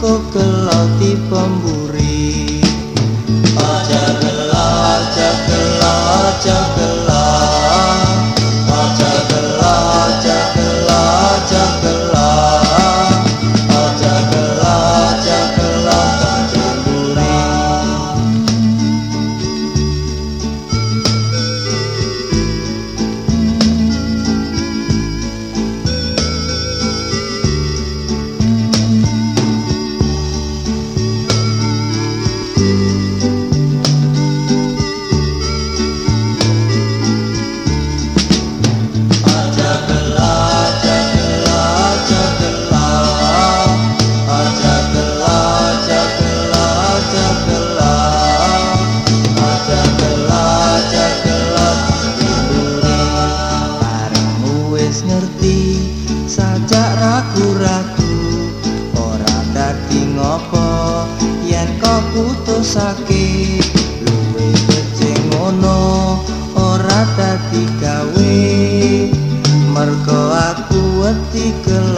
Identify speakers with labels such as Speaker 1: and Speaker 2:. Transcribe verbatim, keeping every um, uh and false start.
Speaker 1: kok keloti pemburi. Aja gelo, aja gelo, aja gelo, aja gelo, aja gelo, aja gelo, aja gelo, aja gelo pemburi. Ngerti sajak ragu-ragu ora dadi ngopo yen kok putusake luwih becik ngono ora dadi gawe mergo aku wedi